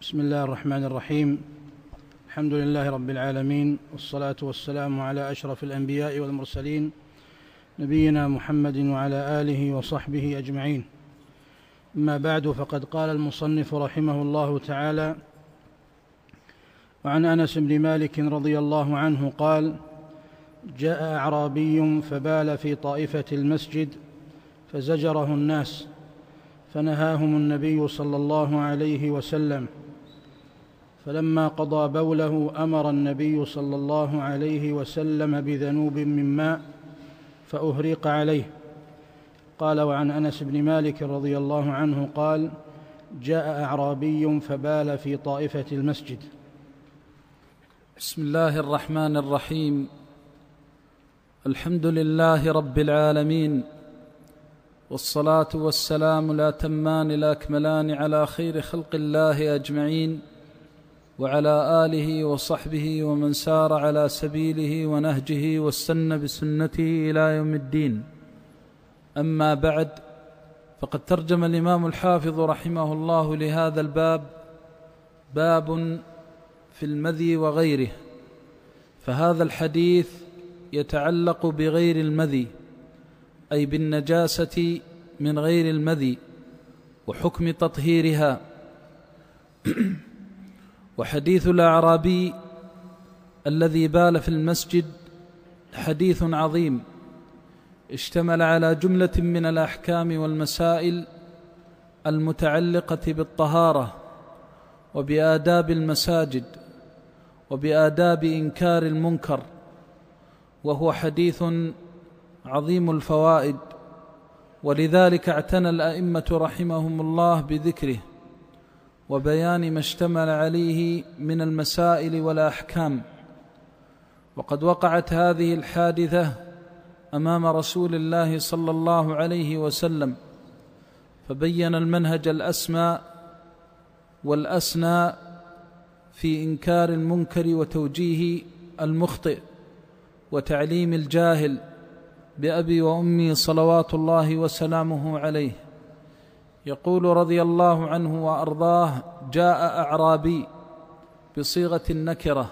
بسم الله الرحمن الرحيم. الحمد لله رب العالمين، والصلاة والسلام على أشرف الأنبياء والمرسلين نبينا محمد وعلى آله وصحبه أجمعين. أما بعد، فقد قال المصنف رحمه الله تعالى: وعن أنس بن مالك رضي الله عنه قال: جاء أعرابي فبال في طائفة المسجد فزجره الناس، فنهاهم النبي صلى الله عليه وسلم، فلما قضى بوله أمر النبي صلى الله عليه وسلم بذنوب من ماء فأهريق عليه. قال: وعن أنس بن مالك رضي الله عنه قال: جاء أعرابي فبال في طائفة المسجد. بسم الله الرحمن الرحيم. الحمد لله رب العالمين، والصلاة والسلام الأتمان الأكملان على خير خلق الله أجمعين، وعلى آله وصحبه ومن سار على سبيله ونهجه واستنى بسنته إلى يوم الدين. أما بعد، فقد ترجم الإمام الحافظ رحمه الله لهذا الباب باب في المذي وغيره، فهذا الحديث يتعلق بغير المذي، أي بالنجاسة من غير المذي وحكم تطهيرها. وحديث الأعرابي الذي بال في المسجد حديث عظيم اشتمل على جملة من الأحكام والمسائل المتعلقة بالطهارة وبآداب المساجد وبآداب إنكار المنكر، وهو حديث عظيم الفوائد، ولذلك اعتنى الأئمة رحمهم الله بذكره وبيان ما اشتمل عليه من المسائل والأحكام. وقد وقعت هذه الحادثة أمام رسول الله صلى الله عليه وسلم، فبين المنهج الأسمى والأسنى في إنكار المنكر وتوجيه المخطئ وتعليم الجاهل بأبي وأمي صلوات الله وسلامه عليه. يقول رضي الله عنه وأرضاه: جاء أعرابي بصيغة النكرة،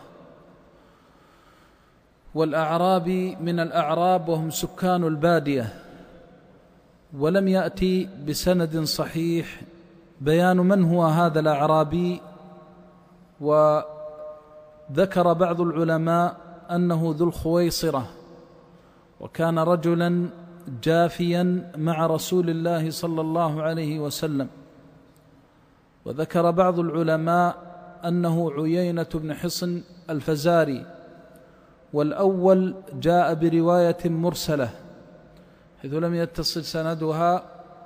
والأعرابي من الأعراب وهم سكان البادية، ولم يأتي بسند صحيح بيان من هو هذا الأعرابي. وذكر بعض العلماء أنه ذو الخويصرة، وكان رجلا جافيا مع رسول الله صلى الله عليه وسلم. وذكر بعض العلماء أنه عيينة بن حصن الفزاري، والأول جاء برواية مرسلة حيث لم يتصل سندها.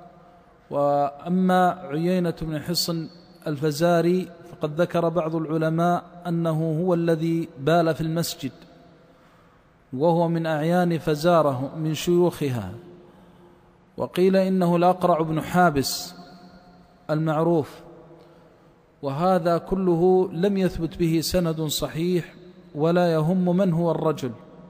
وأما عيينة بن حصن الفزاري فقد ذكر بعض العلماء أنه هو الذي بال في المسجد، وهو من أعيان فزارة من شيوخها. وقيل إنه الأقرع بن حابس المعروف، وهذا كله لم يثبت به سند صحيح ولا يهم من هو الرجل.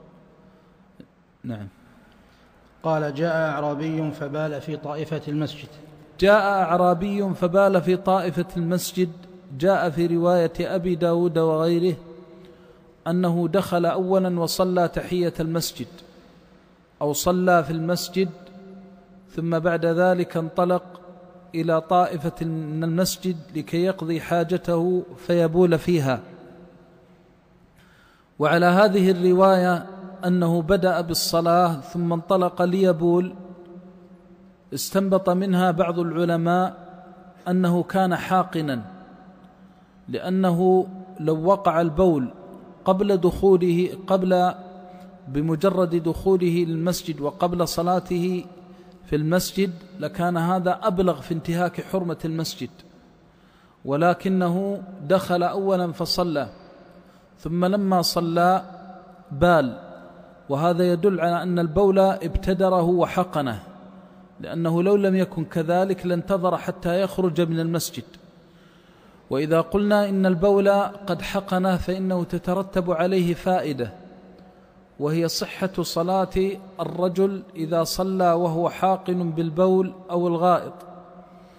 نعم. قال: جاء أعرابي فبال في طائفة المسجد. جاء أعرابي فبال في طائفة المسجد، جاء في رواية أبي داود وغيره أنه دخل أولا وصلى تحية المسجد، أو صلى في المسجد، ثم بعد ذلك انطلق إلى طائفة من المسجد لكي يقضي حاجته فيبول فيها. وعلى هذه الرواية أنه بدأ بالصلاة ثم انطلق ليبول، استنبط منها بعض العلماء أنه كان حاقنا، لأنه لو وقع البول بمجرد دخوله للمسجد وقبل صلاته في المسجد لكان هذا أبلغ في انتهاك حرمة المسجد، ولكنه دخل أولا فصلى، ثم لما صلى بال، وهذا يدل على أن البول ابتدره وحقنه، لأنه لو لم يكن كذلك لانتظر حتى يخرج من المسجد. وإذا قلنا إن البول قد حقنه فإنه تترتب عليه فائدة، وهي صحة صلاة الرجل إذا صلى وهو حاقن بالبول أو الغائط.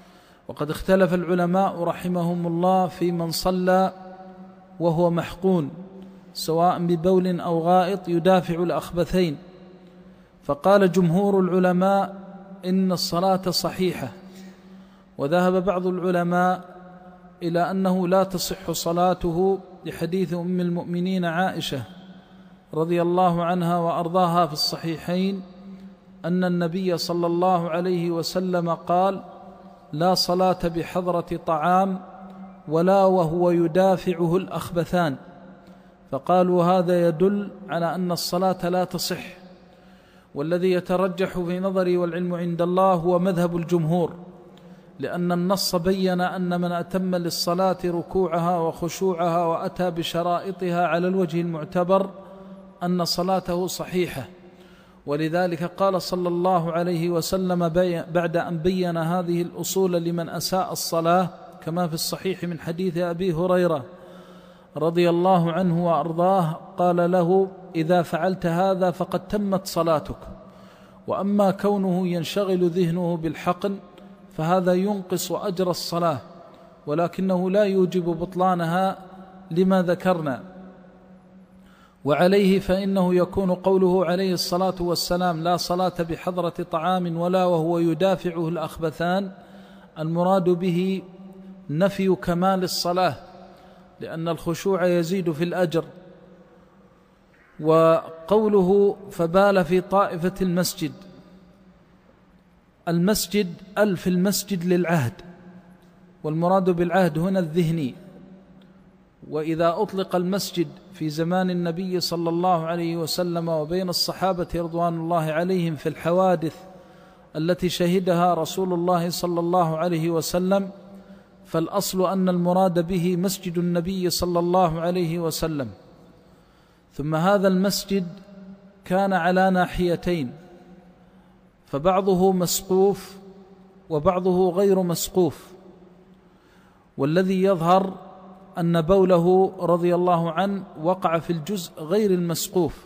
وقد اختلف العلماء رحمهم الله في من صلى وهو محقون سواء ببول أو غائط يدافع الأخبثين، فقال جمهور العلماء إن الصلاة صحيحة، وذهب بعض العلماء إلى أنه لا تصح صلاته لحديث أم المؤمنين عائشة رضي الله عنها وأرضاها في الصحيحين أن النبي صلى الله عليه وسلم قال: لا صلاة بحضرة طعام ولا وهو يدافعه الأخبثان، فقالوا هذا يدل على أن الصلاة لا تصح. والذي يترجح في نظري والعلم عند الله هو مذهب الجمهور، لأن النص بين أن من أتم للصلاة ركوعها وخشوعها وأتى بشرائطها على الوجه المعتبر أن صلاته صحيحة. ولذلك قال صلى الله عليه وسلم بعد أن بين هذه الأصول لمن أساء الصلاة كما في الصحيح من حديث أبي هريرة رضي الله عنه وأرضاه، قال له: إذا فعلت هذا فقد تمت صلاتك. وأما كونه ينشغل ذهنه بالحقن فهذا ينقص أجر الصلاة، ولكنه لا يوجب بطلانها لما ذكرنا. وعليه فإنه يكون قوله عليه الصلاة والسلام: لا صلاة بحضرة طعام ولا وهو يدافعه الأخبثان، المراد به نفي كمال الصلاة، لأن الخشوع يزيد في الأجر. وقوله فبال في طائفة المسجد، المسجد ألف المسجد للعهد، والمراد بالعهد هنا الذهني. وإذا أطلق المسجد في زمان النبي صلى الله عليه وسلم وبين الصحابة رضوان الله عليهم في الحوادث التي شهدها رسول الله صلى الله عليه وسلم، فالأصل أن المراد به مسجد النبي صلى الله عليه وسلم. ثم هذا المسجد كان على ناحيتين، فبعضه مسقوف وبعضه غير مسقوف، والذي يظهر أن بوله رضي الله عنه وقع في الجزء غير المسقوف،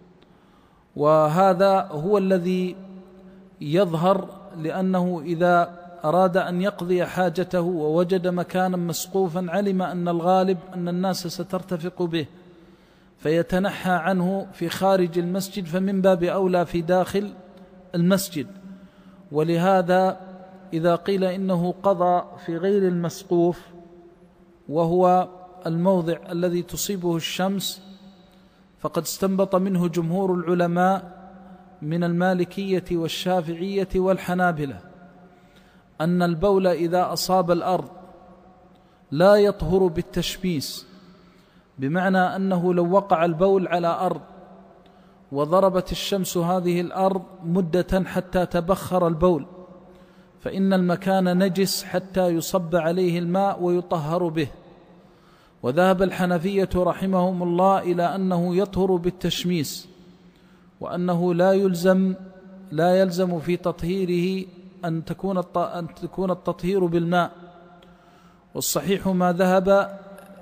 وهذا هو الذي يظهر، لأنه إذا أراد أن يقضي حاجته ووجد مكانا مسقوفا علم أن الغالب أن الناس سترتفق به فيتنحى عنه في خارج المسجد، فمن باب أولى في داخل المسجد. ولهذا إذا قيل إنه قضى في غير المسقوف وهو الموضع الذي تصيبه الشمس، فقد استنبط منه جمهور العلماء من المالكية والشافعية والحنابلة أن البول إذا أصاب الأرض لا يطهر بالتشميس، بمعنى أنه لو وقع البول على أرض وضربت الشمس هذه الأرض مدة حتى تبخر البول فإن المكان نجس حتى يصب عليه الماء ويطهر به. وذهب الحنفية رحمهم الله إلى أنه يطهر بالتشميس، وأنه لا يلزم في تطهيره أن تكون التطهير بالماء. والصحيح ما ذهب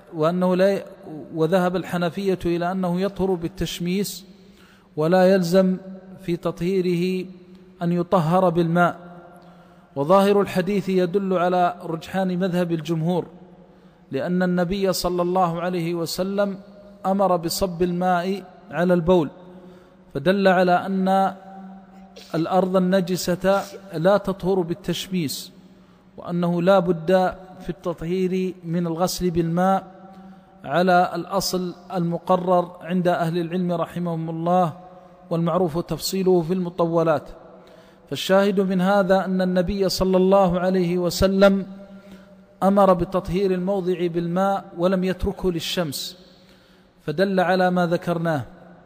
وذهب الحنفية إلى أنه يطهر بالتشميس ولا يلزم في تطهيره أن يطهر بالماء. وظاهر الحديث يدل على رجحان مذهب الجمهور، لأن النبي صلى الله عليه وسلم أمر بصب الماء على البول، فدل على أن الأرض النجسة لا تطهر بالتشميس، وأنه لا بد في التطهير من الغسل بالماء على الأصل المقرر عند أهل العلم رحمهم الله، والمعروف تفصيله في المطولات. فالشاهد من هذا أن النبي صلى الله عليه وسلم أمر بتطهير الموضع بالماء ولم يتركه للشمس، فدل على ما ذكرناه.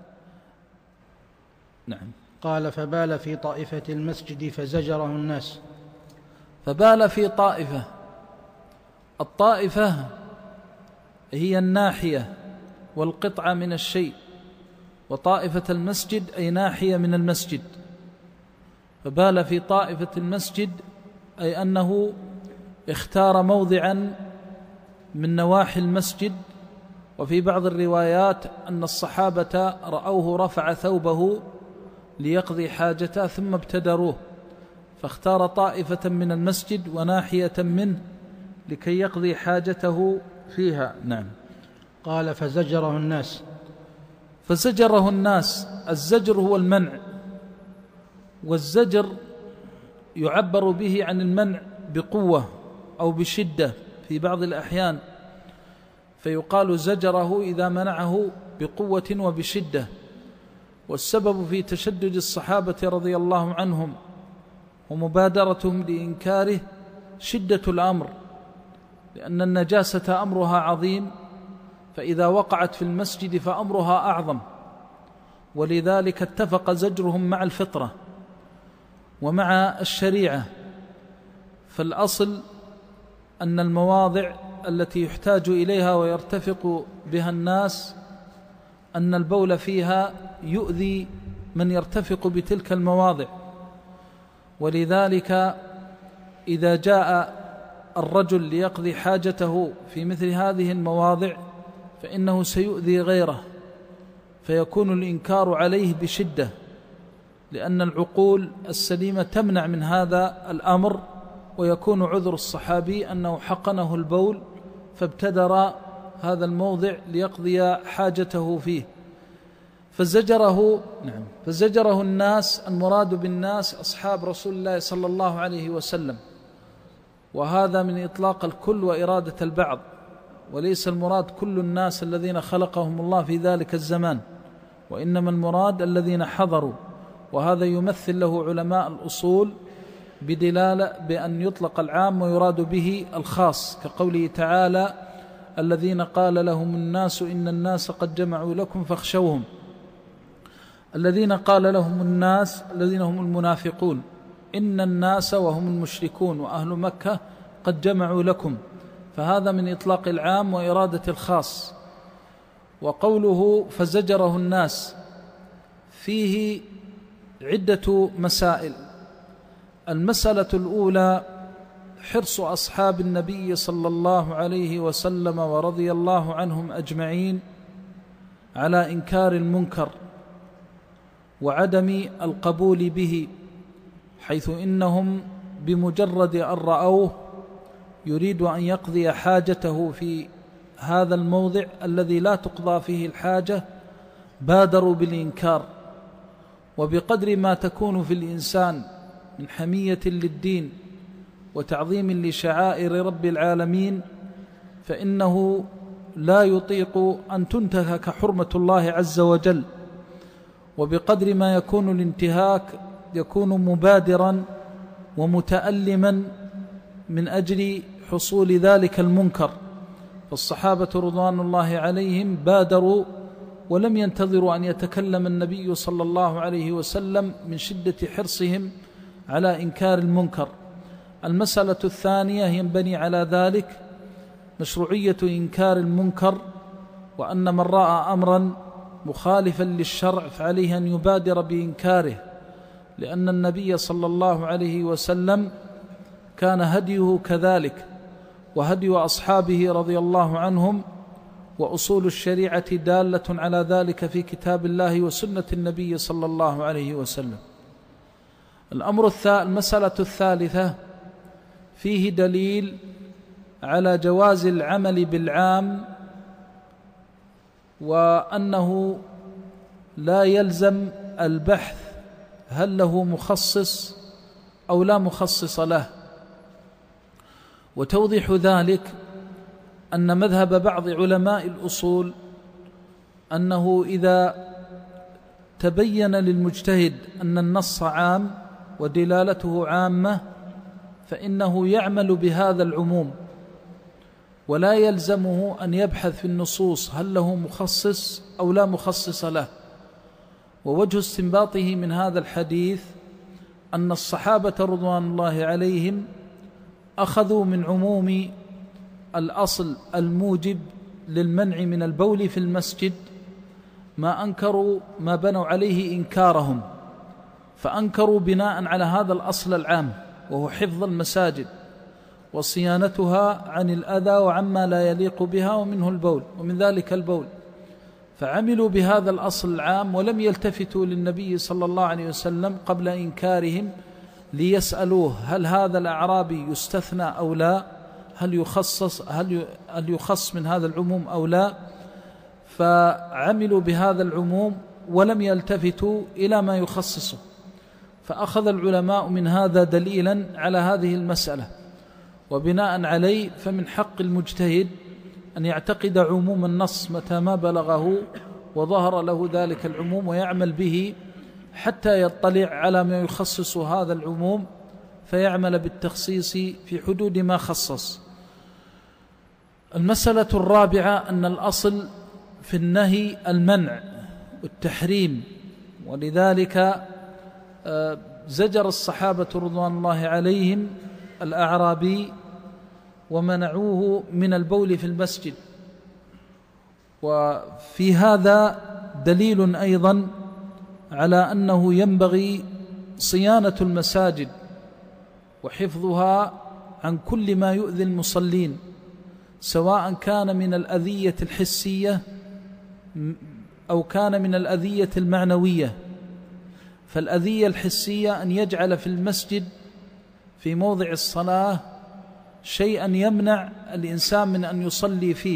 نعم. قال فبال في طائفة المسجد فزجره الناس. فبال في طائفة، الطائفة هي الناحية والقطعة من الشيء، وطائفة المسجد أي ناحية من المسجد. فبال في طائفة المسجد أي أنه اختار موضعا من نواحي المسجد. وفي بعض الروايات أن الصحابة رأوه رفع ثوبه ليقضي حاجته ثم ابتدروه، فاختار طائفة من المسجد وناحية منه لكي يقضي حاجته فيها. نعم. قال فزجره الناس. فزجره الناس، الزجر هو المنع، والزجر يعبر به عن المنع بقوة أو بشدة في بعض الأحيان، فيقال زجره إذا منعه بقوة وبشدة. والسبب في تشدد الصحابة رضي الله عنهم ومبادرتهم لإنكاره شدة الأمر، لأن النجاسة أمرها عظيم، فإذا وقعت في المسجد فأمرها أعظم، ولذلك اتفق زجرهم مع الفطرة ومع الشريعة. فالأصل أن المواضع التي يحتاج إليها ويرتفق بها الناس أن البول فيها يؤذي من يرتفق بتلك المواضع، ولذلك إذا جاء الرجل ليقضي حاجته في مثل هذه المواضع فإنه سيؤذي غيره، فيكون الإنكار عليه بشدة، لأن العقول السليمة تمنع من هذا الأمر، ويكون عذر الصحابي أنه حقنه البول فابتدر هذا الموضع ليقضي حاجته فيه. فزجره الناس، المراد بالناس أصحاب رسول الله صلى الله عليه وسلم، وهذا من إطلاق الكل وإرادة البعض، وليس المراد كل الناس الذين خلقهم الله في ذلك الزمان، وإنما المراد الذين حضروا، وهذا يمثل له علماء الأصول بدلالة بأن يطلق العام ويراد به الخاص، كقوله تعالى الذين قال لهم الناس إن الناس قد جمعوا لكم فاخشوهم. الذين قال لهم الناس الذين هم المنافقون، إن الناس وهم المشركون وأهل مكة قد جمعوا لكم، فهذا من إطلاق العام وإرادة الخاص. وقوله فزجره الناس فيه عدة مسائل. المسألة الأولى حرص أصحاب النبي صلى الله عليه وسلم ورضي الله عنهم أجمعين على إنكار المنكر وعدم القبول به، حيث إنهم بمجرد أن رأوه يريد أن يقضي حاجته في هذا الموضع الذي لا تقضى فيه الحاجة بادروا بالإنكار. وبقدر ما تكون في الإنسان من حمية للدين وتعظيم لشعائر رب العالمين فإنه لا يطيق أن تنتهك حرمة الله عز وجل، وبقدر ما يكون الانتهاك يكون مبادرا ومتألما من أجل حصول ذلك المنكر. فالصحابة رضوان الله عليهم بادروا ولم ينتظروا أن يتكلم النبي صلى الله عليه وسلم من شدة حرصهم على إنكار المنكر. المسألة الثانية ينبني على ذلك مشروعية إنكار المنكر، وأن من رأى أمرا مخالفا للشرع فعليه أن يبادر بإنكاره، لأن النبي صلى الله عليه وسلم كان هديه كذلك، وهدي أصحابه رضي الله عنهم وأصول الشريعة دالة على ذلك في كتاب الله وسنة النبي صلى الله عليه وسلم. المسألة الثالثة فيه دليل على جواز العمل بالعام، وأنه لا يلزم البحث هل له مخصص أو لا مخصص له. وتوضيح ذلك أن مذهب بعض علماء الأصول أنه إذا تبين للمجتهد أن النص عام ودلالته عامة فإنه يعمل بهذا العموم، ولا يلزمه أن يبحث في النصوص هل له مخصص أو لا مخصص له. ووجه استنباطه من هذا الحديث أن الصحابة رضوان الله عليهم أخذوا من عموم الأصل الموجب للمنع من البول في المسجد ما أنكروا ما بنوا عليه إنكارهم، فأنكروا بناء على هذا الأصل العام وهو حفظ المساجد وصيانتها عن الأذى وعما لا يليق بها ومنه البول ومن ذلك البول، فعملوا بهذا الأصل العام ولم يلتفتوا للنبي صلى الله عليه وسلم قبل إنكارهم ليسألوه هل هذا الأعرابي يستثنى أو لا، هل يخص من هذا العموم أو لا، فعملوا بهذا العموم ولم يلتفتوا إلى ما يخصصه، فأخذ العلماء من هذا دليلا على هذه المسألة، وبناء عليه فمن حق المجتهد أن يعتقد عموم النص متى ما بلغه وظهر له ذلك العموم ويعمل به حتى يطلع على ما يخصص هذا العموم فيعمل بالتخصيص في حدود ما خصص. المسألة الرابعة أن الأصل في النهي المنع والتحريم، ولذلك زجر الصحابة رضوان الله عليهم الأعرابي ومنعوه من البول في المسجد. وفي هذا دليل أيضا على أنه ينبغي صيانة المساجد وحفظها عن كل ما يؤذي المصلين، سواء كان من الأذية الحسية أو كان من الأذية المعنوية. فالأذية الحسية أن يجعل في المسجد في موضع الصلاة شيئا يمنع الإنسان من أن يصلي فيه،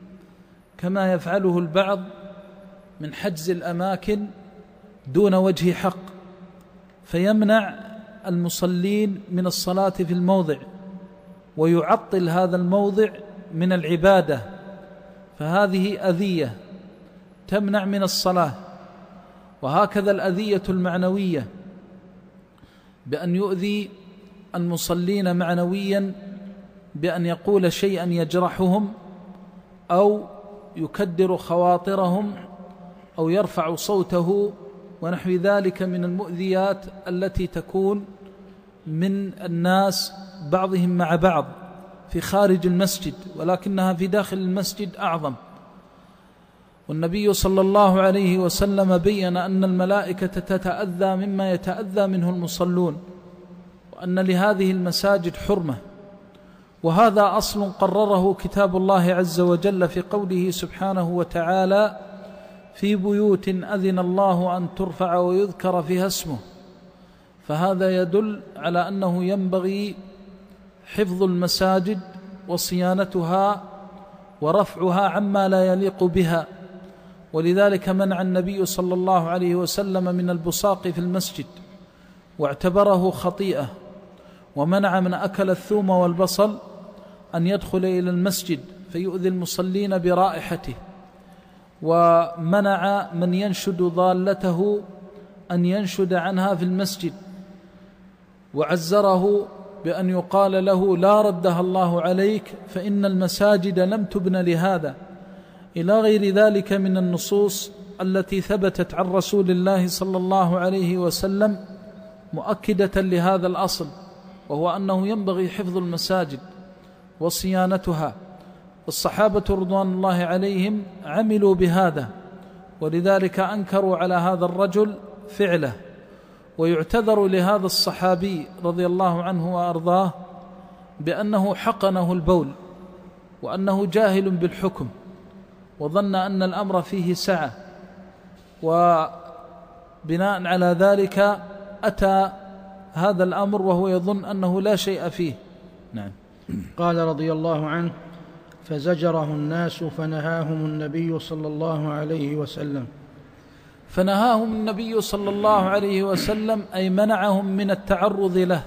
كما يفعله البعض من حجز الأماكن دون وجه حق، فيمنع المصلين من الصلاة في الموضع ويعطل هذا الموضع من العبادة، فهذه أذية تمنع من الصلاة. وهكذا الأذية المعنوية بأن يؤذي المصلين معنويا بأن يقول شيئا يجرحهم أو يكدر خواطرهم أو يرفع صوته ونحو ذلك من المؤذيات التي تكون من الناس بعضهم مع بعض في خارج المسجد، ولكنها في داخل المسجد أعظم. والنبي صلى الله عليه وسلم بيّن أن الملائكة تتأذى مما يتأذى منه المصلون، وأن لهذه المساجد حرمة. وهذا أصل قرره كتاب الله عز وجل في قوله سبحانه وتعالى: في بيوت أذن الله أن ترفع ويذكر فيها اسمه. فهذا يدل على أنه ينبغي حفظ المساجد وصيانتها ورفعها عما لا يليق بها. ولذلك منع النبي صلى الله عليه وسلم من البصاق في المسجد واعتبره خطيئة، ومنع من أكل الثوم والبصل أن يدخل إلى المسجد فيؤذي المصلين برائحته، ومنع من ينشد ضالته أن ينشد عنها في المسجد، وعزره بأن يقال له: لا ردها الله عليك فإن المساجد لم تبن لهذا، إلى غير ذلك من النصوص التي ثبتت عن رسول الله صلى الله عليه وسلم مؤكدة لهذا الأصل، وهو أنه ينبغي حفظ المساجد وصيانتها. الصحابة رضوان الله عليهم عملوا بهذا، ولذلك أنكروا على هذا الرجل فعله. ويعتذر لهذا الصحابي رضي الله عنه وأرضاه بأنه حقنه البول، وأنه جاهل بالحكم وظن أن الأمر فيه سعة، وبناء على ذلك أتى هذا الأمر وهو يظن أنه لا شيء فيه. نعم. قال رضي الله عنه: فزجره الناس فنهاهم النبي صلى الله عليه وسلم. فنهاهم النبي صلى الله عليه وسلم أي منعهم من التعرض له،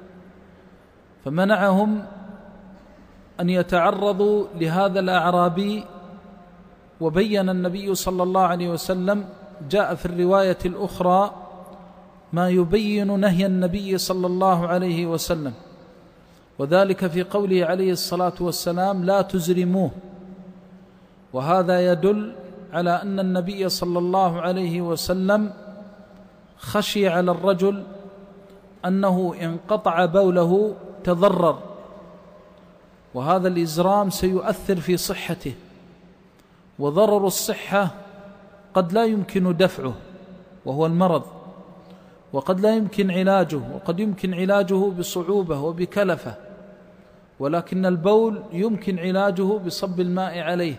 فمنعهم أن يتعرضوا لهذا الأعرابي. وبين النبي صلى الله عليه وسلم، جاء في الرواية الأخرى ما يبين نهي النبي صلى الله عليه وسلم، وذلك في قوله عليه الصلاة والسلام: لا تزرموه. وهذا يدل على أن النبي صلى الله عليه وسلم خشي على الرجل أنه إن قطع بوله تضرر، وهذا الإزرام سيؤثر في صحته، وضرر الصحة قد لا يمكن دفعه وهو المرض، وقد لا يمكن علاجه، وقد يمكن علاجه بصعوبة وبكلفة، ولكن البول يمكن علاجه بصب الماء عليه.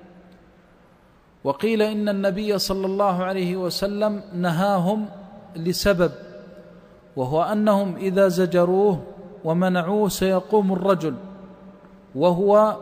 وقيل إن النبي صلى الله عليه وسلم نهاهم لسبب، وهو أنهم إذا زجروه ومنعوه سيقوم الرجل وهو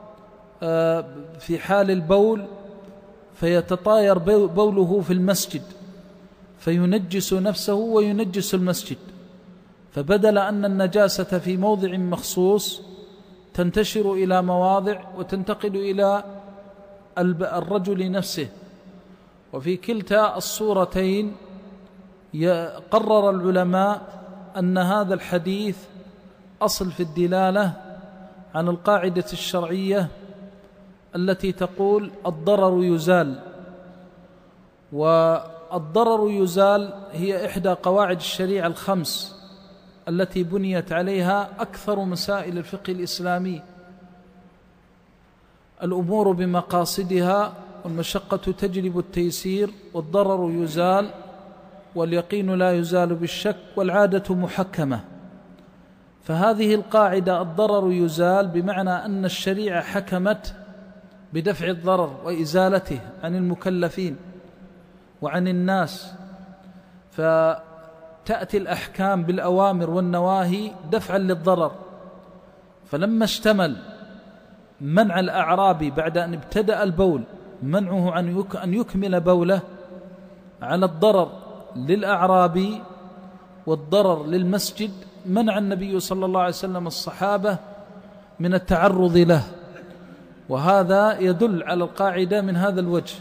في حال البول فيتطاير بوله في المسجد فينجس نفسه وينجس المسجد، فبدل أن النجاسة في موضع مخصوص تنتشر إلى مواضع وتنتقل إلى الرجل نفسه. وفي كلتا الصورتين قرر العلماء أن هذا الحديث أصل في الدلالة عن القاعدة الشرعية التي تقول الضرر يزال، والضرر يزال هي إحدى قواعد الشريعة الخمس التي بنيت عليها أكثر مسائل الفقه الإسلامي. الأمور بمقاصدها والمشقة تجلب التيسير، والضرر يزال، واليقين لا يزال بالشك، والعادة محكمة. فهذه القاعدة الضرر يزال بمعنى أن الشريعة حكمت بدفع الضرر وإزالته عن المكلفين وعن الناس، فتأتي الأحكام بالأوامر والنواهي دفعا للضرر. فلما اشتمل منع الأعرابي بعد أن ابتدأ البول منعه أن يكمل بوله على الضرر للأعرابي والضرر للمسجد، منع النبي صلى الله عليه وسلم الصحابة من التعرض له، وهذا يدل على القاعدة من هذا الوجه.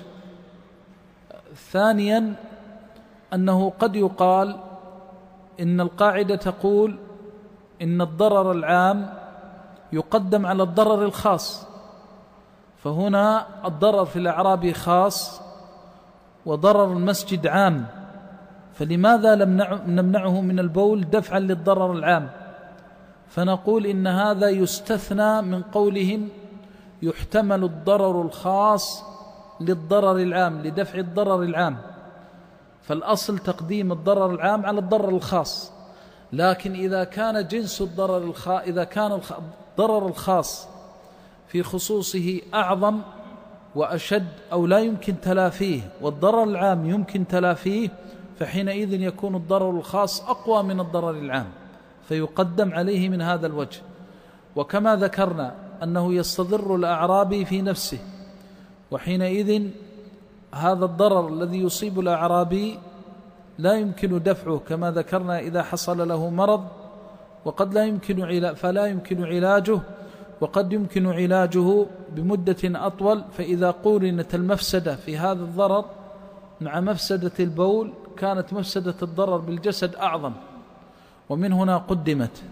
ثانيا أنه قد يقال إن القاعدة تقول إن الضرر العام يقدم على الضرر الخاص، فهنا الضرر في الأعراب خاص وضرر المسجد عام، فلماذا لم نمنعه من البول دفعا للضرر العام؟ فنقول إن هذا يستثنى من قولهم يحتمل الضرر الخاص للضرر العام لدفع الضرر العام، فالأصل تقديم الضرر العام على الضرر الخاص. لكن إذا كان جنس الضرر إذا كان الضرر الخاص في خصوصه أعظم وأشد أو لا يمكن تلافيه والضرر العام يمكن تلافيه، فحينئذ يكون الضرر الخاص أقوى من الضرر العام فيقدم عليه من هذا الوجه. وكما ذكرنا أنه يستضر الأعرابي في نفسه، وحينئذ هذا الضرر الذي يصيب الأعرابي لا يمكن دفعه كما ذكرنا إذا حصل له مرض، وقد فلا يمكن علاجه، وقد يمكن علاجه بمدة أطول. فإذا قورنت المفسدة في هذا الضرر مع مفسدة البول كانت مفسدة الضرر بالجسد أعظم، ومن هنا قدمت.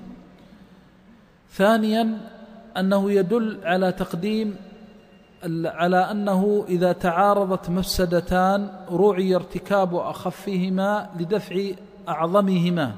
ثانيا أنه يدل على تقديم على أنه إذا تعارضت مفسدتان رعي ارتكاب أخفهما لدفع أعظمهما،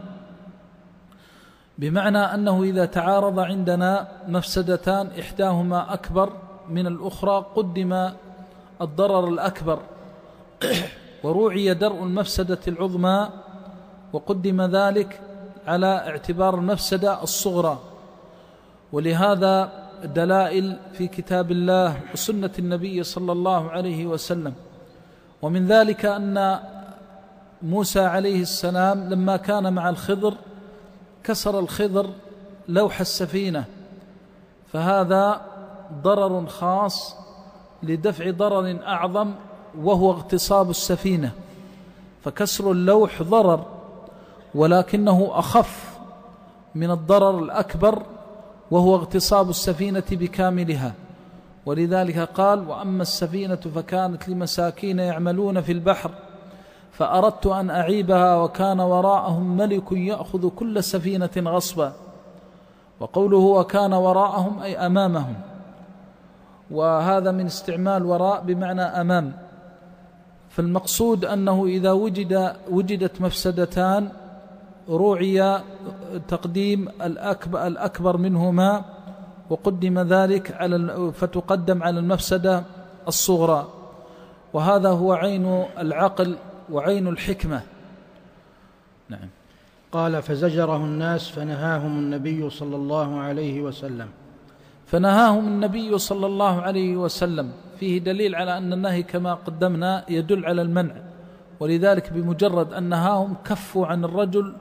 بمعنى أنه إذا تعارض عندنا مفسدتان إحداهما أكبر من الأخرى قدم الضرر الأكبر ورعي درء المفسدة العظمى، وقدم ذلك على اعتبار المفسدة الصغرى. ولهذا دلائل في كتاب الله وسنة النبي صلى الله عليه وسلم. ومن ذلك أن موسى عليه السلام لما كان مع الخضر كسر الخضر لوح السفينة، فهذا ضرر خاص لدفع ضرر أعظم وهو اغتصاب السفينة، فكسر اللوح ضرر ولكنه أخف من الضرر الأكبر وهو اغتصاب السفينة بكاملها. ولذلك قال: وأما السفينة فكانت لمساكين يعملون في البحر فأردت أن أعيبها وكان وراءهم ملك يأخذ كل سفينة غصبا. وقوله وكان وراءهم أي أمامهم، وهذا من استعمال وراء بمعنى أمام. فالمقصود أنه إذا وجدت مفسدتان رعي تقديم الأكبر منهما وقدم ذلك فتقدم على المفسدة الصغرى، وهذا هو عين العقل وعين الحكمة. نعم. قال: فزجره الناس فنهاهم النبي صلى الله عليه وسلم. فنهاهم النبي صلى الله عليه وسلم فيه دليل على أن النهي كما قدمنا يدل على المنع، ولذلك بمجرد أن نهاهم كفوا عن الرجل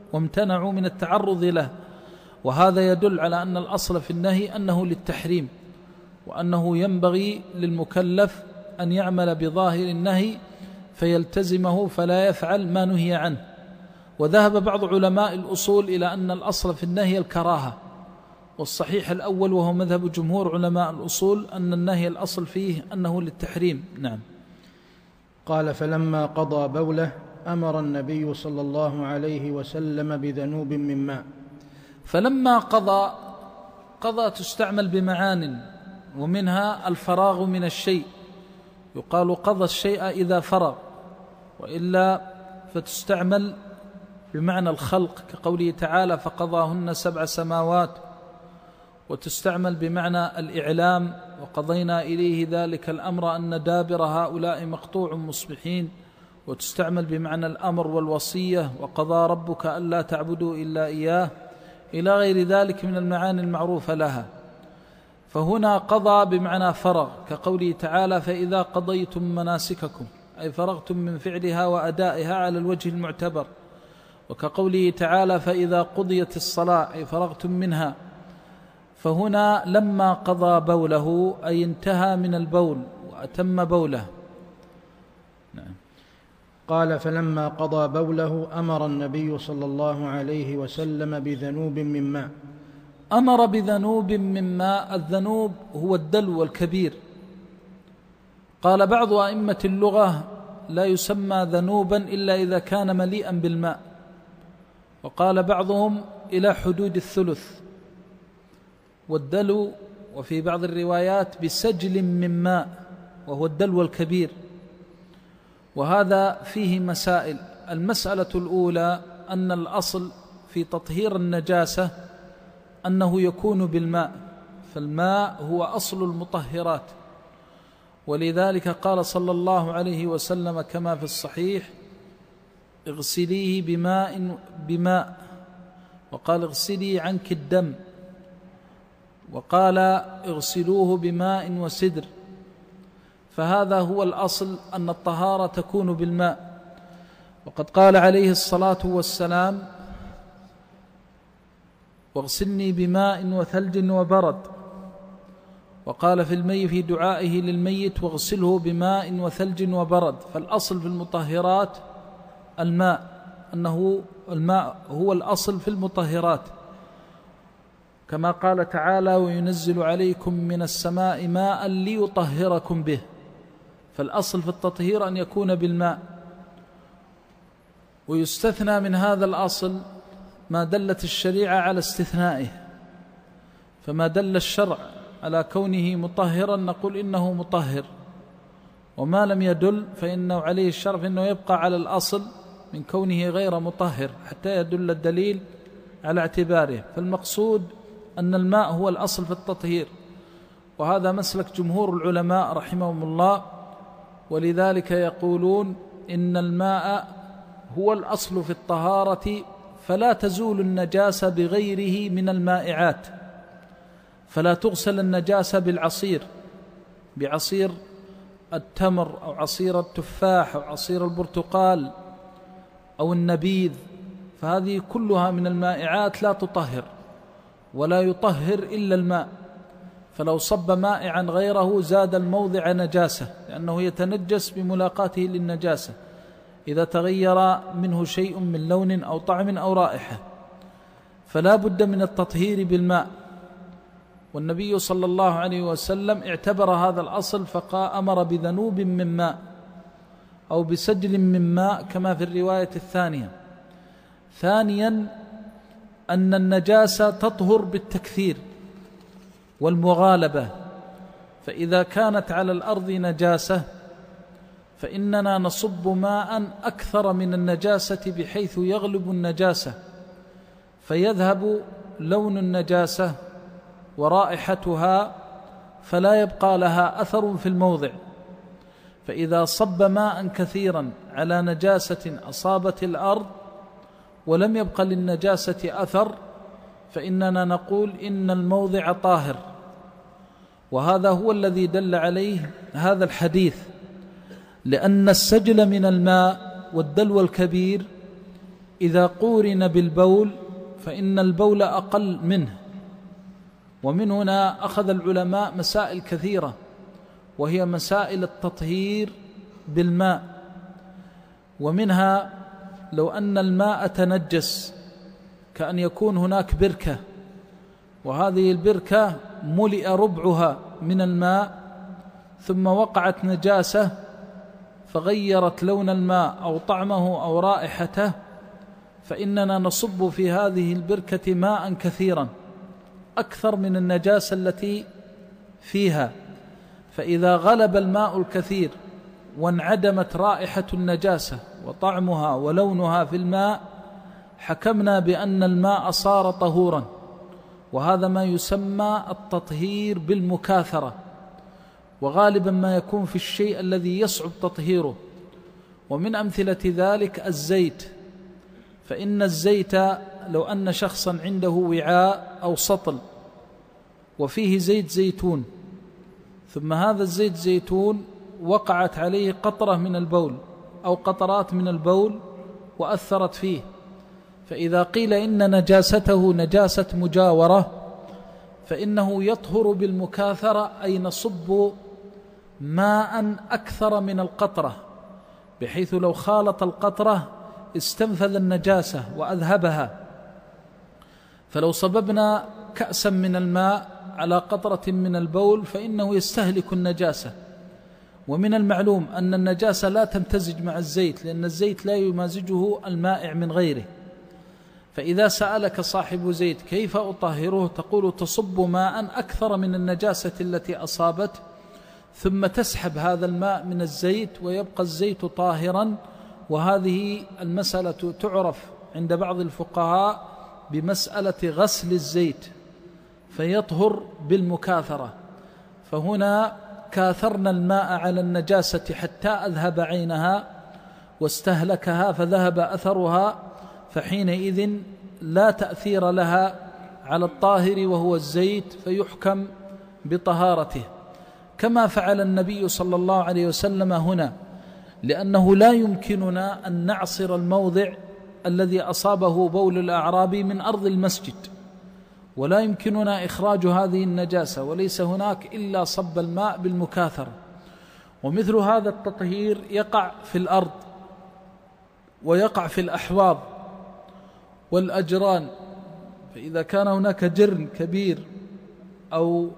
وامتنعوا من التعرض له، وهذا يدل على أن الأصل في النهي أنه للتحريم، وأنه ينبغي للمكلف أن يعمل بظاهر النهي فيلتزمه فلا يفعل ما نهي عنه. وذهب بعض علماء الأصول إلى أن الأصل في النهي الكراهة، والصحيح الأول وهو مذهب جمهور علماء الأصول أن النهي الأصل فيه أنه للتحريم. نعم. قال: فلما قضى بوله أمر النبي صلى الله عليه وسلم بذنوب من ماء. فلما قضى تستعمل بمعان، ومنها الفراغ من الشيء، يقال قضى الشيء إذا فرغ، وإلا فتستعمل بمعنى الخلق كقوله تعالى: فقضاهن 7 سماوات، وتستعمل بمعنى الإعلام: وقضينا إليه ذلك الأمر أن دابر هؤلاء مقطوع مصبحين، وتستعمل بمعنى الأمر والوصية: وقضى ربك ألا تعبدوا إلا إياه، إلى غير ذلك من المعاني المعروفة لها. فهنا قضى بمعنى فرغ كقوله تعالى: فإذا قضيتم مناسككم، أي فرغتم من فعلها وأدائها على الوجه المعتبر. وكقوله تعالى: فإذا قضيت الصلاة، أي فرغتم منها. فهنا لما قضى بوله أي انتهى من البول وأتم بوله. نعم. قال: فلما قضى بوله أمر النبي صلى الله عليه وسلم بذنوب من ماء. أمر بذنوب من ماء. الذنوب هو الدلو الكبير. قال بعض أئمة اللغة: لا يسمى ذنوبا إلا إذا كان مليئا بالماء. وقال بعضهم: إلى حدود الثلث. والدلو وفي بعض الروايات بسجل من ماء، وهو الدلو الكبير. وهذا فيه مسائل. المسألة الأولى أن الأصل في تطهير النجاسة أنه يكون بالماء، فالماء هو أصل المطهرات. ولذلك قال صلى الله عليه وسلم كما في الصحيح: اغسليه بماء، وقال: اغسلي عنك الدم، وقال: اغسلوه بماء وسدر. فهذا هو الأصل، أن الطهارة تكون بالماء. وقد قال عليه الصلاة والسلام: واغسلني بماء وثلج وبرد. وقال في دعائه للميت: واغسله بماء وثلج وبرد. فالأصل في المطهرات الماء، أنه الماء هو الأصل في المطهرات، كما قال تعالى: وينزل عليكم من السماء ماء ليطهركم به. فالأصل في التطهير أن يكون بالماء. ويستثنى من هذا الأصل ما دلت الشريعة على استثنائه. فما دل الشرع على كونه مطهرا نقول إنه مطهر، وما لم يدل فإنه عليه الشرع إنه يبقى على الأصل من كونه غير مطهر حتى يدل الدليل على اعتباره. فالمقصود أن الماء هو الأصل في التطهير، وهذا مسلك جمهور العلماء رحمهم الله. ولذلك يقولون إن الماء هو الأصل في الطهارة، فلا تزول النجاسة بغيره من المائعات. فلا تغسل النجاسة بعصير التمر أو عصير التفاح أو عصير البرتقال أو النبيذ، فهذه كلها من المائعات لا تطهر، ولا يطهر إلا الماء. فلو صب مائعا غيره زاد الموضع نجاسة، لأنه يتنجس بملاقاته للنجاسة إذا تغير منه شيء من لون أو طعم أو رائحة. فلا بد من التطهير بالماء. والنبي صلى الله عليه وسلم اعتبر هذا الأصل فأمر بذنوب من ماء أو بسجل من ماء كما في الرواية الثانية. ثانيا أن النجاسة تطهر بالتكثير والمغالبة. فإذا كانت على الأرض نجاسة فإننا نصب ماء أكثر من النجاسة بحيث يغلب النجاسة، فيذهب لون النجاسة ورائحتها، فلا يبقى لها أثر في الموضع. فإذا صب ماء كثيرا على نجاسة أصابت الأرض ولم يبق للنجاسة أثر، فإننا نقول إن الموضع طاهر. وهذا هو الذي دل عليه هذا الحديث، لأن السجل من الماء والدلو الكبير إذا قورن بالبول فإن البول أقل منه. ومن هنا أخذ العلماء مسائل كثيرة، وهي مسائل التطهير بالماء. ومنها لو أن الماء تنجس، كأن يكون هناك بركة، وهذه البركة ملئ ربعها من الماء، ثم وقعت نجاسة فغيرت لون الماء أو طعمه أو رائحته، فإننا نصب في هذه البركة ماء كثيرا أكثر من النجاسة التي فيها. فإذا غلب الماء الكثير وانعدمت رائحة النجاسة وطعمها ولونها في الماء، حكمنا بأن الماء صار طهورا، وهذا ما يسمى التطهير بالمكاثرة، وغالبا ما يكون في الشيء الذي يصعب تطهيره. ومن أمثلة ذلك الزيت، فإن الزيت لو أن شخصا عنده وعاء أو سطل وفيه زيت زيتون، ثم هذا الزيت زيتون وقعت عليه قطرة من البول أو قطرات من البول وأثرت فيه، فإذا قيل إن نجاسته نجاسة مجاورة فإنه يطهر بالمكاثرة، أي نصب ماء أكثر من القطرة، بحيث لو خالط القطرة استنفذ النجاسة وأذهبها. فلو صببنا كأسا من الماء على قطرة من البول فإنه يستهلك النجاسة. ومن المعلوم أن النجاسة لا تمتزج مع الزيت، لأن الزيت لا يمازجه المائع من غيره. فإذا سألك صاحب زيت كيف أطهره، تقول تصب ماء أكثر من النجاسة التي أصابت، ثم تسحب هذا الماء من الزيت ويبقى الزيت طاهرا. وهذه المسألة تعرف عند بعض الفقهاء بمسألة غسل الزيت، فيطهر بالمكاثرة. فهنا كاثرنا الماء على النجاسة حتى أذهب عينها واستهلكها فذهب أثرها، فحينئذ لا تأثير لها على الطاهر وهو الزيت، فيحكم بطهارته، كما فعل النبي صلى الله عليه وسلم هنا، لأنه لا يمكننا أن نعصر الموضع الذي أصابه بول الأعرابي من أرض المسجد، ولا يمكننا إخراج هذه النجاسة، وليس هناك إلا صب الماء بالمكاثرة. ومثل هذا التطهير يقع في الأرض، ويقع في الأحواض والأجران. فإذا كان هناك جرن كبير أو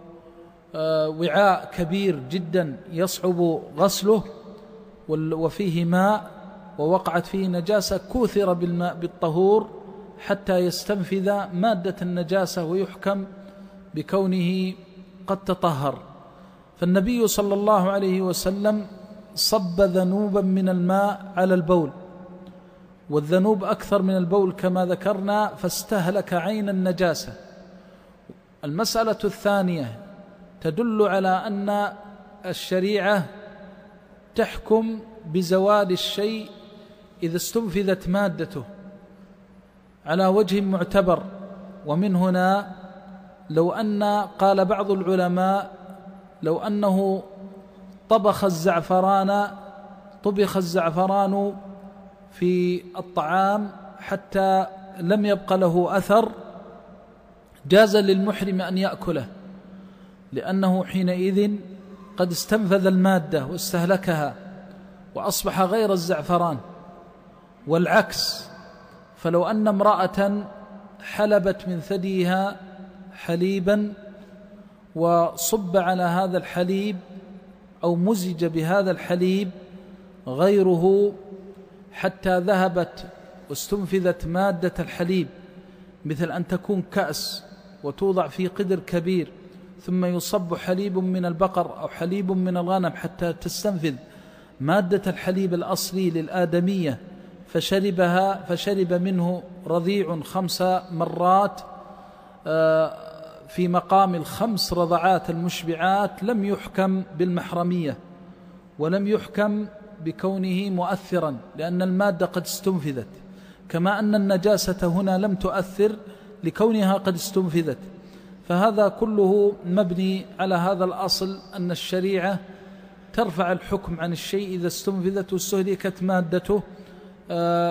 وعاء كبير جدا يصعب غسله وفيه ماء ووقعت فيه نجاسة، كوثر بالماء بالطهور حتى يستنفذ مادة النجاسة ويحكم بكونه قد تطهر. فالنبي صلى الله عليه وسلم صب ذنوبا من الماء على البول، والذنوب أكثر من البول كما ذكرنا، فاستهلك عين النجاسة. المسألة الثانية تدل على أن الشريعة تحكم بزوال الشيء إذا استنفذت مادته على وجه معتبر. ومن هنا لو أن قال بعض العلماء لو أنه طبخ الزعفران في الطعام حتى لم يبق له أثر، جاز للمحرم أن يأكله، لأنه حينئذ قد استنفذ المادة واستهلكها وأصبح غير الزعفران. والعكس، فلو أن امرأة حلبت من ثديها حليبا وصب على هذا الحليب أو مزج بهذا الحليب غيره حتى ذهبت واستنفذت مادة الحليب، مثل أن تكون كأس وتوضع في قدر كبير ثم يصب حليب من البقر أو حليب من الغنم حتى تستنفذ مادة الحليب الأصلي للآدمية، فشرب منه رضيع 5 مرات في مقام 5 رضعات المشبعات، لم يحكم بالمحرمية ولم يحكم بكونه مؤثرا، لأن المادة قد استنفذت، كما أن النجاسة هنا لم تؤثر لكونها قد استنفذت. فهذا كله مبني على هذا الأصل، أن الشريعة ترفع الحكم عن الشيء إذا استنفذت واستهلكت مادته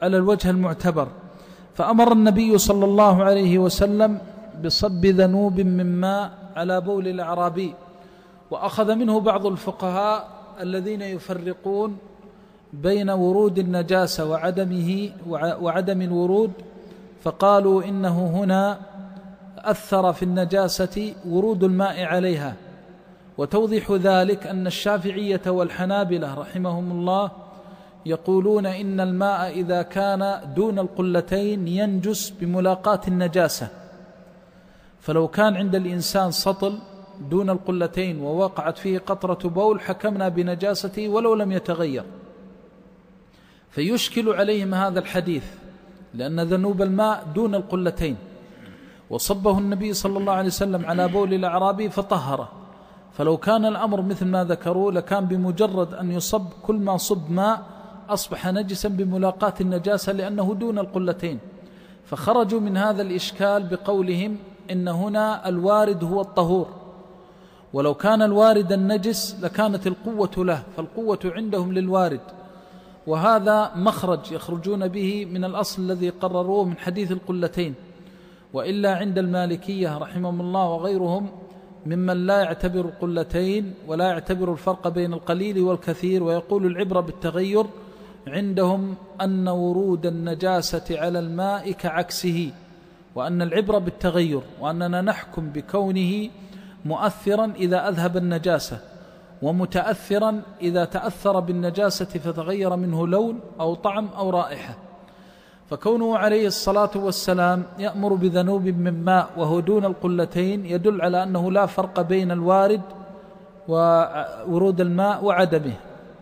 على الوجه المعتبر، فأمر النبي صلى الله عليه وسلم بصب ذنوب من ماء على بول الأعرابي. وأخذ منه بعض الفقهاء الذين يفرقون بين ورود النجاسة وعدم الورود، فقالوا إنه هنا أثر في النجاسة ورود الماء عليها. وتوضيح ذلك أن الشافعية والحنابلة رحمهم الله يقولون إن الماء إذا كان دون القلتين ينجس بملاقاة النجاسة، فلو كان عند الإنسان سطل دون القلتين ووقعت فيه قطرة بول حكمنا بنجاسته ولو لم يتغير. فيشكل عليهم هذا الحديث لأن ذنوب الماء دون القلتين، وصبه النبي صلى الله عليه وسلم على بول الأعرابي فطهره. فلو كان الأمر مثل ما ذكروا لكان بمجرد أن يصب كل ما صب ماء أصبح نجسا بملاقاة النجاسة لأنه دون القلتين. فخرجوا من هذا الإشكال بقولهم إن هنا الوارد هو الطهور، ولو كان الوارد النجس لكانت القوة له، فالقوة عندهم للوارد. وهذا مخرج يخرجون به من الأصل الذي قرروه من حديث القلتين. وإلا عند المالكية رحمهم الله وغيرهم ممن لا يعتبر القلتين ولا يعتبر الفرق بين القليل والكثير، ويقول العبرة بالتغير، عندهم أن ورود النجاسة على الماء كعكسه، وأن العبرة بالتغير، وأننا نحكم بكونه مؤثرا إذا أذهب النجاسة، ومتأثرا إذا تأثر بالنجاسة فتغير منه لون أو طعم أو رائحة. فكونه عليه الصلاة والسلام يأمر بذنوب من ماء وهو دون القلتين يدل على أنه لا فرق بين الوارد وورود الماء وعدمه.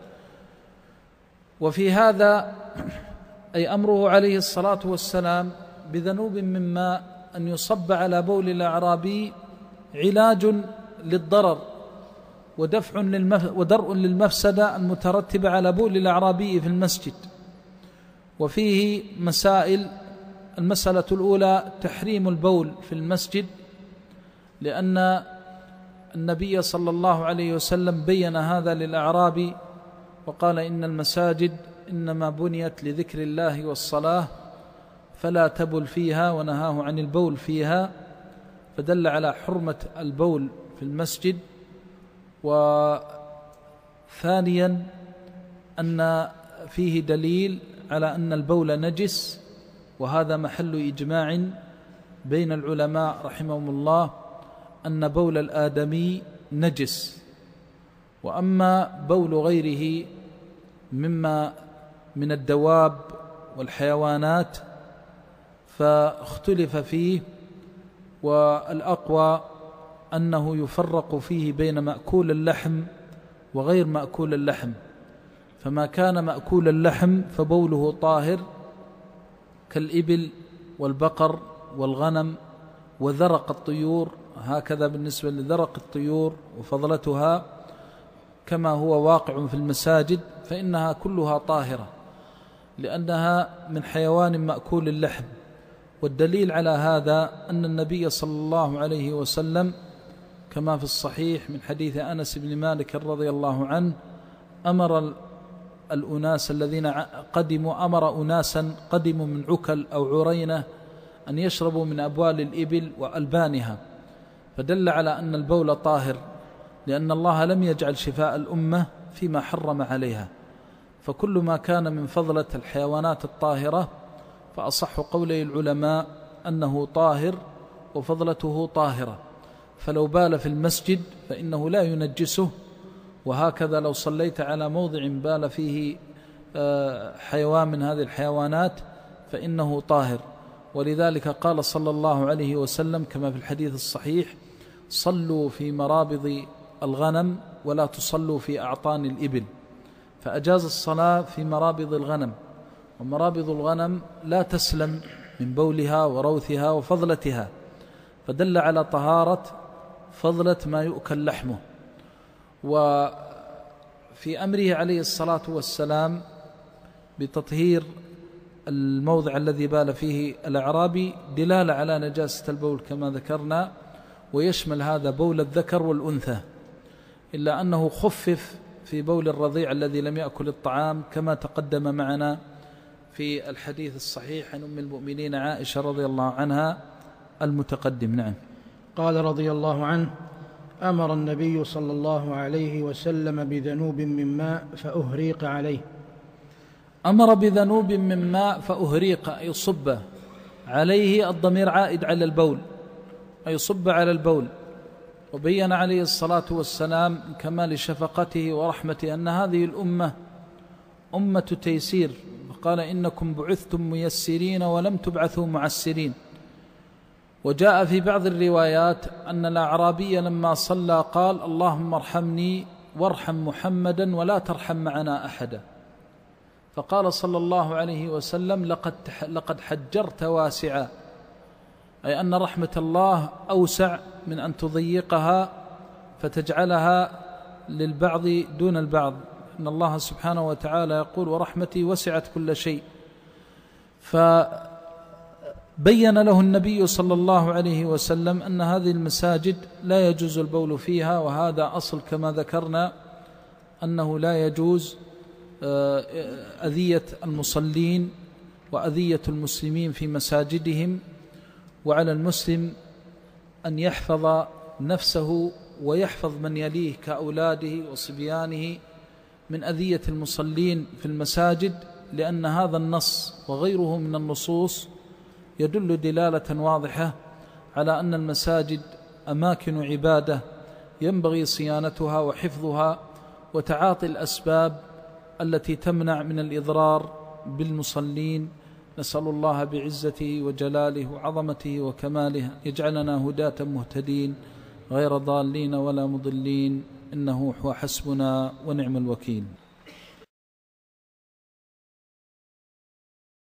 وفي هذا أي أمره عليه الصلاة والسلام بذنوب من ماء أن يصب على بول الأعرابي علاج للضرر ودرء للمفسدة المترتبة على بول الأعرابي في المسجد. وفيه مسائل. المسألة الأولى تحريم البول في المسجد، لأن النبي صلى الله عليه وسلم بين هذا للأعرابي وقال إن المساجد إنما بنيت لذكر الله والصلاة فلا تبل فيها، ونهاه عن البول فيها، فدل على حرمة البول في المسجد. وثانيا أن فيه دليل على أن البول نجس، وهذا محل إجماع بين العلماء رحمهم الله أن بول الآدمي نجس. وأما بول غيره مما من الدواب والحيوانات فاختلف فيه، والأقوى أنه يفرق فيه بين مأكول اللحم وغير مأكول اللحم. فما كان مأكول اللحم فبوله طاهر كالإبل والبقر والغنم وذرق الطيور، هكذا بالنسبة لذرق الطيور وفضلتها كما هو واقع في المساجد، فإنها كلها طاهرة لأنها من حيوان مأكول اللحم. والدليل على هذا أن النبي صلى الله عليه وسلم كما في الصحيح من حديث أنس بن مالك رضي الله عنه أمر الأناس الذين أمر أناسا قدموا من عكل أو عرينة أن يشربوا من أبوال الإبل وألبانها، فدل على أن البول طاهر، لأن الله لم يجعل شفاء الأمة فيما حرم عليها. فكل ما كان من فضلة الحيوانات الطاهرة فأصح قولي العلماء أنه طاهر وفضلته طاهرة. فلو بال في المسجد فإنه لا ينجسه، وهكذا لو صليت على موضع بال فيه حيوان من هذه الحيوانات فإنه طاهر. ولذلك قال صلى الله عليه وسلم كما في الحديث الصحيح: صلوا في مرابض الغنم ولا تصلوا في أعطان الإبل. فأجاز الصلاة في مرابض الغنم، ومرابض الغنم لا تسلم من بولها وروثها وفضلتها، فدل على طهارة فضلة ما يؤكل لحمه. وفي أمره عليه الصلاة والسلام بتطهير الموضع الذي بال فيه الأعرابي دلالة على نجاسة البول كما ذكرنا، ويشمل هذا بول الذكر والأنثى، إلا أنه خفف في بول الرضيع الذي لم يأكل الطعام كما تقدم معنا في الحديث الصحيح عن أم المؤمنين عائشة رضي الله عنها المتقدم. نعم. قال رضي الله عنه: أمر النبي صلى الله عليه وسلم بذنوب من ماء فأهريق عليه. أمر بذنوب من ماء فأهريق أي صب عليه، الضمير عائد على البول، أي صب على البول. وبين عليه الصلاة والسلام من كمال شفقته ورحمته أن هذه الأمة أمة تيسير، وقال: إنكم بعثتم ميسرين ولم تبعثوا معسرين. وجاء في بعض الروايات أن الأعرابي لما صلى قال: اللهم ارحمني وارحم محمدا ولا ترحم معنا أحدا. فقال صلى الله عليه وسلم: لقد حجرت واسعا، أي أن رحمة الله أوسع من أن تضيقها فتجعلها للبعض دون البعض، إن الله سبحانه وتعالى يقول: ورحمتي وسعت كل شيء. فبين له النبي صلى الله عليه وسلم أن هذه المساجد لا يجوز البول فيها، وهذا أصل كما ذكرنا أنه لا يجوز أذية المصلين وأذية المسلمين في مساجدهم. وعلى المسلم أن يحفظ نفسه ويحفظ من يليه كأولاده وصبيانه من أذية المصلين في المساجد، لأن هذا النص وغيره من النصوص يدل دلالة واضحة على أن المساجد أماكن عبادة ينبغي صيانتها وحفظها وتعاطي الأسباب التي تمنع من الإضرار بالمصلين. نسأل الله بعزته وجلاله وعظمته وكماله يجعلنا هداة مهتدين غير ضالين ولا مضلين، إنه هو حسبنا ونعم الوكيل.